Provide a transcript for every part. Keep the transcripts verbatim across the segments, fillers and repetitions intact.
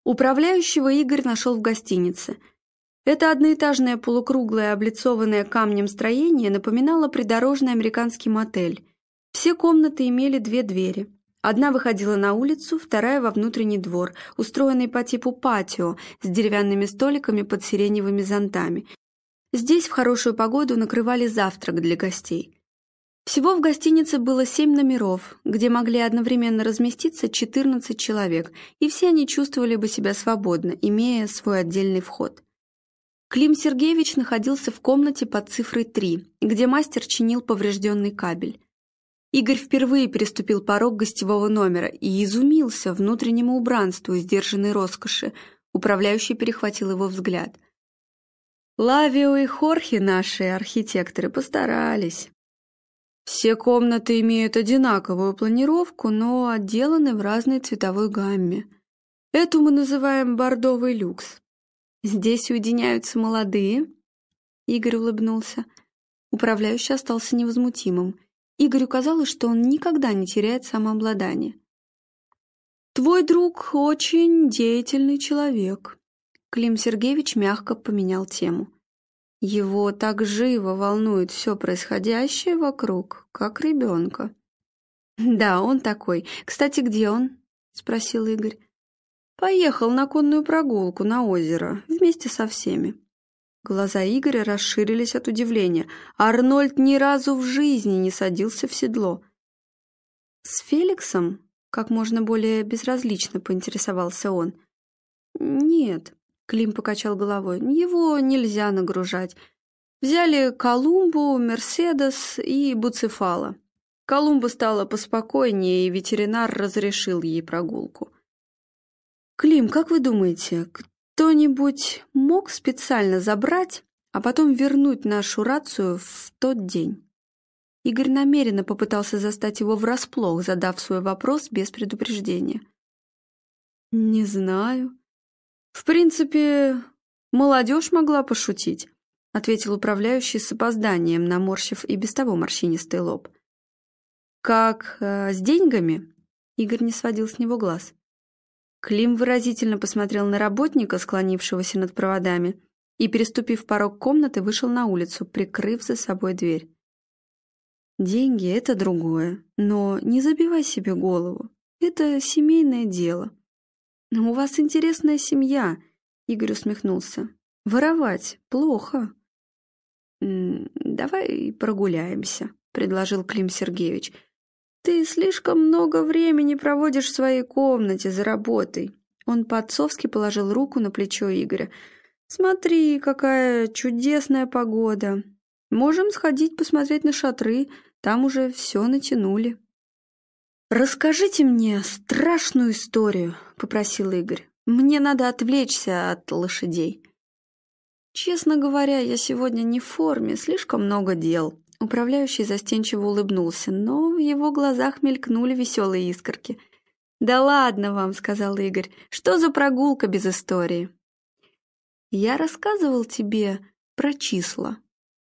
Управляющего Игорь нашел в гостинице. Это одноэтажное полукруглое, облицованное камнем строение напоминало придорожный американский мотель. Все комнаты имели две двери. Одна выходила на улицу, вторая во внутренний двор, устроенный по типу патио, с деревянными столиками под сиреневыми зонтами. Здесь в хорошую погоду накрывали завтрак для гостей. Всего в гостинице было семь номеров, где могли одновременно разместиться четырнадцать человек, и все они чувствовали бы себя свободно, имея свой отдельный вход. Клим Сергеевич находился в комнате под цифрой три, где мастер чинил поврежденный кабель. Игорь впервые переступил порог гостевого номера и изумился внутреннему убранству и сдержанной роскоши. Управляющий перехватил его взгляд. «Лавио и Хорхе, наши архитекторы, постарались. Все комнаты имеют одинаковую планировку, но отделаны в разной цветовой гамме. Эту мы называем бордовый люкс. Здесь уединяются молодые». Игорь улыбнулся. Управляющий остался невозмутимым. Игорю казалось, что он никогда не теряет самообладание. «Твой друг очень деятельный человек». Клим Сергеевич мягко поменял тему. «Его так живо волнует все происходящее вокруг, как ребенка». «Да, он такой. Кстати, где он?» — спросил Игорь. «Поехал на конную прогулку на озеро вместе со всеми». Глаза Игоря расширились от удивления. Арнольд ни разу в жизни не садился в седло. «С Феликсом?» — как можно более безразлично поинтересовался он. «Нет», — Клим покачал головой, — «его нельзя нагружать. Взяли Колумбу, Мерседес и Буцефала. Колумба стала поспокойнее, и ветеринар разрешил ей прогулку». «Клим, как вы думаете, кто-нибудь мог специально забрать, а потом вернуть нашу рацию в тот день?» Игорь намеренно попытался застать его врасплох, задав свой вопрос без предупреждения. «Не знаю. В принципе, молодежь могла пошутить», — ответил управляющий с опозданием, наморщив и без того морщинистый лоб. «Как э, с деньгами?» — Игорь не сводил с него глаз. Клим выразительно посмотрел на работника, склонившегося над проводами, и, переступив порог комнаты, вышел на улицу, прикрыв за собой дверь. «Деньги — это другое, но не забивай себе голову. Это семейное дело». «У вас интересная семья», — Игорь усмехнулся. «Воровать плохо». «Давай прогуляемся», — предложил Клим Сергеевич. «Ты слишком много времени проводишь в своей комнате за работой». Он по-отцовски положил руку на плечо Игоря. «Смотри, какая чудесная погода. Можем сходить посмотреть на шатры, там уже все натянули». «Расскажите мне страшную историю», — попросил Игорь. «Мне надо отвлечься от лошадей». «Честно говоря, я сегодня не в форме, слишком много дел». Управляющий застенчиво улыбнулся, но в его глазах мелькнули веселые искорки. «Да ладно вам», — сказал Игорь, — «что за прогулка без истории?» «Я рассказывал тебе про числа».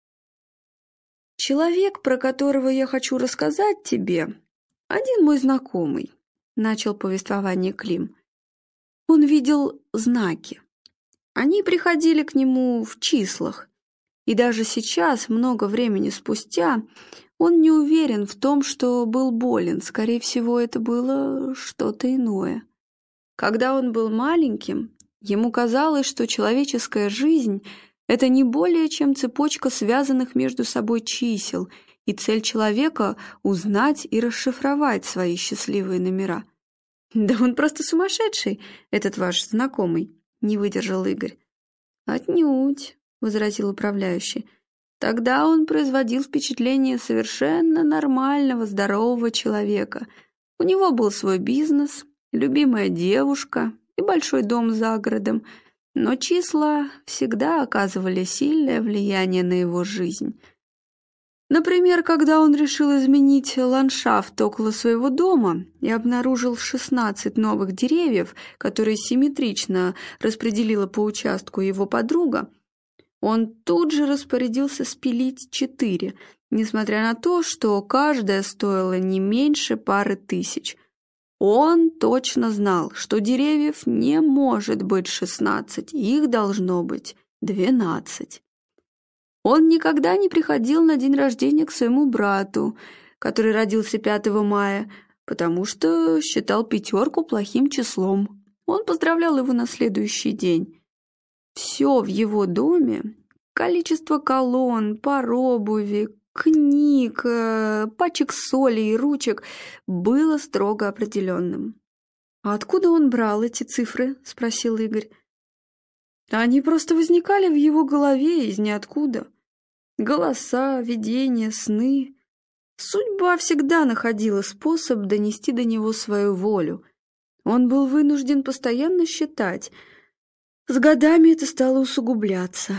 «Человек, про которого я хочу рассказать тебе, один мой знакомый», — начал повествование Клим. «Он видел знаки. Они приходили к нему в числах. И даже сейчас, много времени спустя, он не уверен в том, что был болен. Скорее всего, это было что-то иное. Когда он был маленьким, ему казалось, что человеческая жизнь — это не более чем цепочка связанных между собой чисел, и цель человека — узнать и расшифровать свои счастливые номера. «Да он просто сумасшедший, этот ваш знакомый», — не выдержал Игорь. «Отнюдь», — возразил управляющий. «Тогда он производил впечатление совершенно нормального, здорового человека. У него был свой бизнес, любимая девушка и большой дом за городом, но числа всегда оказывали сильное влияние на его жизнь. Например, когда он решил изменить ландшафт около своего дома и обнаружил шестнадцать новых деревьев, которые симметрично распределила по участку его подруга, он тут же распорядился спилить четыре, несмотря на то, что каждая стоила не меньше пары тысяч. Он точно знал, что деревьев не может быть шестнадцать, их должно быть двенадцать. Он никогда не приходил на день рождения к своему брату, который родился пятого мая, потому что считал пятерку плохим числом. Он поздравлял его на следующий день. Все в его доме, количество колонн, пар обуви, книг, пачек соли и ручек, было строго определенным. «А откуда он брал эти цифры?» — спросил Игорь. Они просто возникали в его голове из ниоткуда. Голоса, видения, сны. Судьба всегда находила способ донести до него свою волю. Он был вынужден постоянно считать. С годами это стало усугубляться.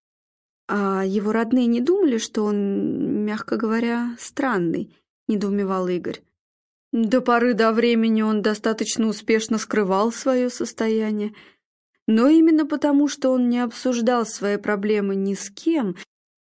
А его родные не думали, что он, мягко говоря, странный, недоумевал Игорь. До поры до времени он достаточно успешно скрывал свое состояние. Но именно потому, что он не обсуждал свои проблемы ни с кем,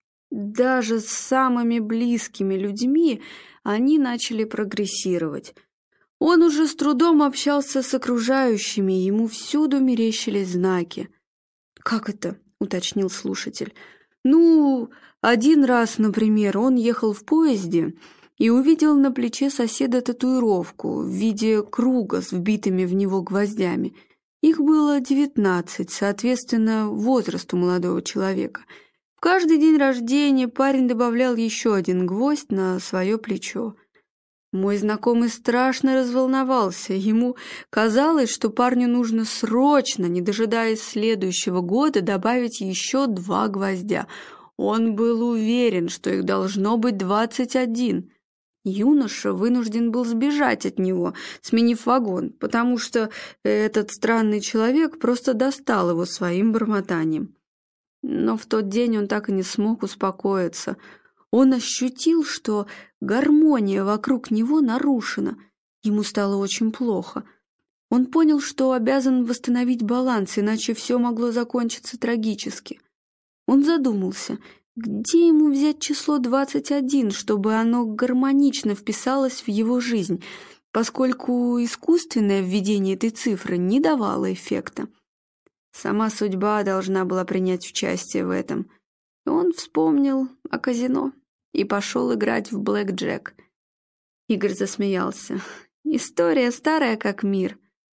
даже с самыми близкими людьми, они начали прогрессировать. Он уже с трудом общался с окружающими, ему всюду мерещились знаки. «Как это?» — уточнил слушатель. «Ну, один раз, например, он ехал в поезде и увидел на плече соседа татуировку в виде круга с вбитыми в него гвоздями. Их было девятнадцать, соответственно, возрасту молодого человека. В каждый день рождения парень добавлял еще один гвоздь на свое плечо. Мой знакомый страшно разволновался. Ему казалось, что парню нужно срочно, не дожидаясь следующего года, добавить еще два гвоздя. Он был уверен, что их должно быть двадцать один. Юноша вынужден был сбежать от него, сменив вагон, потому что этот странный человек просто достал его своим бормотанием. Но в тот день он так и не смог успокоиться. Он ощутил, что гармония вокруг него нарушена. Ему стало очень плохо. Он понял, что обязан восстановить баланс, иначе все могло закончиться трагически. Он задумался, где ему взять число двадцать один, чтобы оно гармонично вписалось в его жизнь, поскольку искусственное введение этой цифры не давало эффекта. Сама судьба должна была принять участие в этом. Он вспомнил о казино и пошел играть в блэк-джек. Игорь засмеялся. История старая, как мир.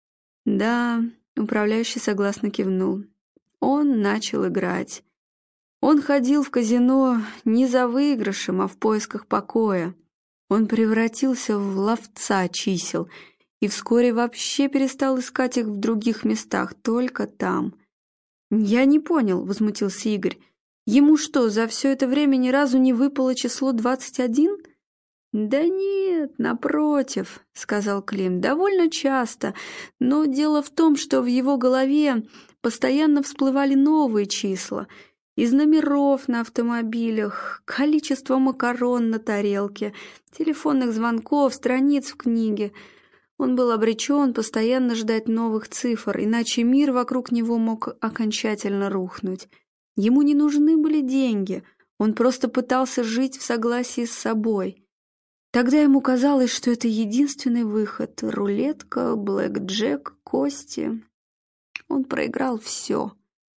Да, управляющий согласно кивнул. Он начал играть. Он ходил в казино не за выигрышем, а в поисках покоя. Он превратился в ловца чисел и вскоре вообще перестал искать их в других местах, только там. «Я не понял», — возмутился Игорь. «Ему что, за все это время ни разу не выпало число двадцать один?» «Да нет, напротив», — сказал Клим, — «довольно часто. Но дело в том, что в его голове постоянно всплывали новые числа. Из номеров на автомобилях, количество макарон на тарелке, телефонных звонков, страниц в книге. Он был обречен постоянно ждать новых цифр, иначе мир вокруг него мог окончательно рухнуть. Ему не нужны были деньги, он просто пытался жить в согласии с собой. Тогда ему казалось, что это единственный выход. Рулетка, блэк-джек, кости. Он проиграл все.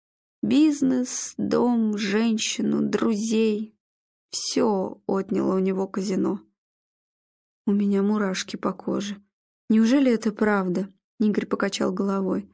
Бизнес, дом, женщину, друзей. Все отняло у него казино. У меня мурашки по коже. Неужели это правда? Игорь покачал головой.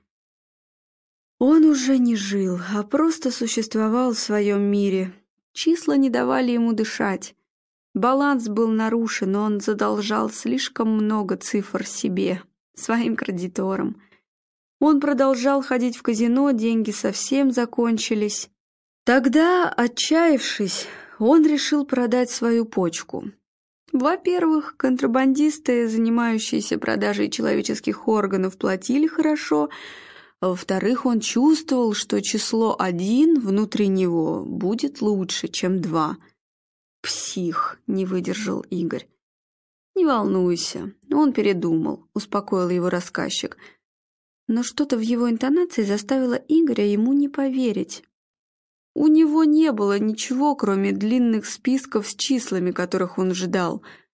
Он уже не жил, а просто существовал в своем мире. Числа не давали ему дышать. Баланс был нарушен, он задолжал слишком много цифр себе, своим кредиторам. Он продолжал ходить в казино, деньги совсем закончились. Тогда, отчаявшись, он решил продать свою почку. Во-первых, контрабандисты, занимающиеся продажей человеческих органов, платили хорошо, а во-вторых, он чувствовал, что число один внутри него будет лучше, чем два. «Псих», — не выдержал Игорь. «Не волнуйся, он передумал», — успокоил его рассказчик. Но что-то в его интонации заставило Игоря ему не поверить. У него не было ничего, кроме длинных списков с числами, которых он ждал.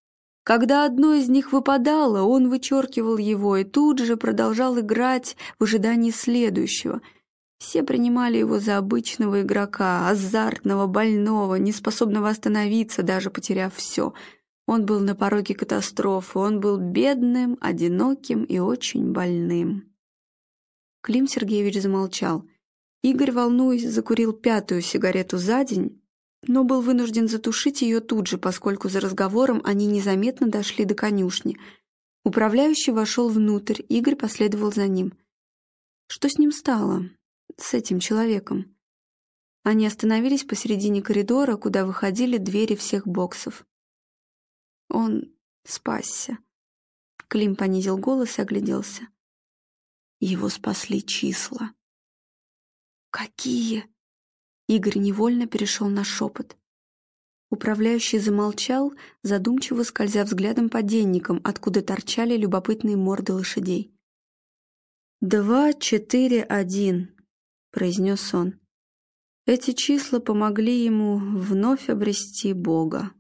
Когда одно из них выпадало, он вычеркивал его и тут же продолжал играть в ожидании следующего. Все принимали его за обычного игрока, азартного, больного, неспособного остановиться, даже потеряв все. Он был на пороге катастрофы, он был бедным, одиноким и очень больным. Клим Сергеевич замолчал. Игорь, волнуясь, закурил пятую сигарету за день, но был вынужден затушить ее тут же, поскольку за разговором они незаметно дошли до конюшни. Управляющий вошел внутрь, Игорь последовал за ним. Что с ним стало? С этим человеком? Они остановились посередине коридора, куда выходили двери всех боксов. Он спасся. Клим понизил голос и огляделся. Его спасли числа. Какие? Игорь невольно перешел на шепот. Управляющий замолчал, задумчиво скользя взглядом по денникам, откуда торчали любопытные морды лошадей. «Два, четыре, один», — произнес он. Эти числа помогли ему вновь обрести Бога.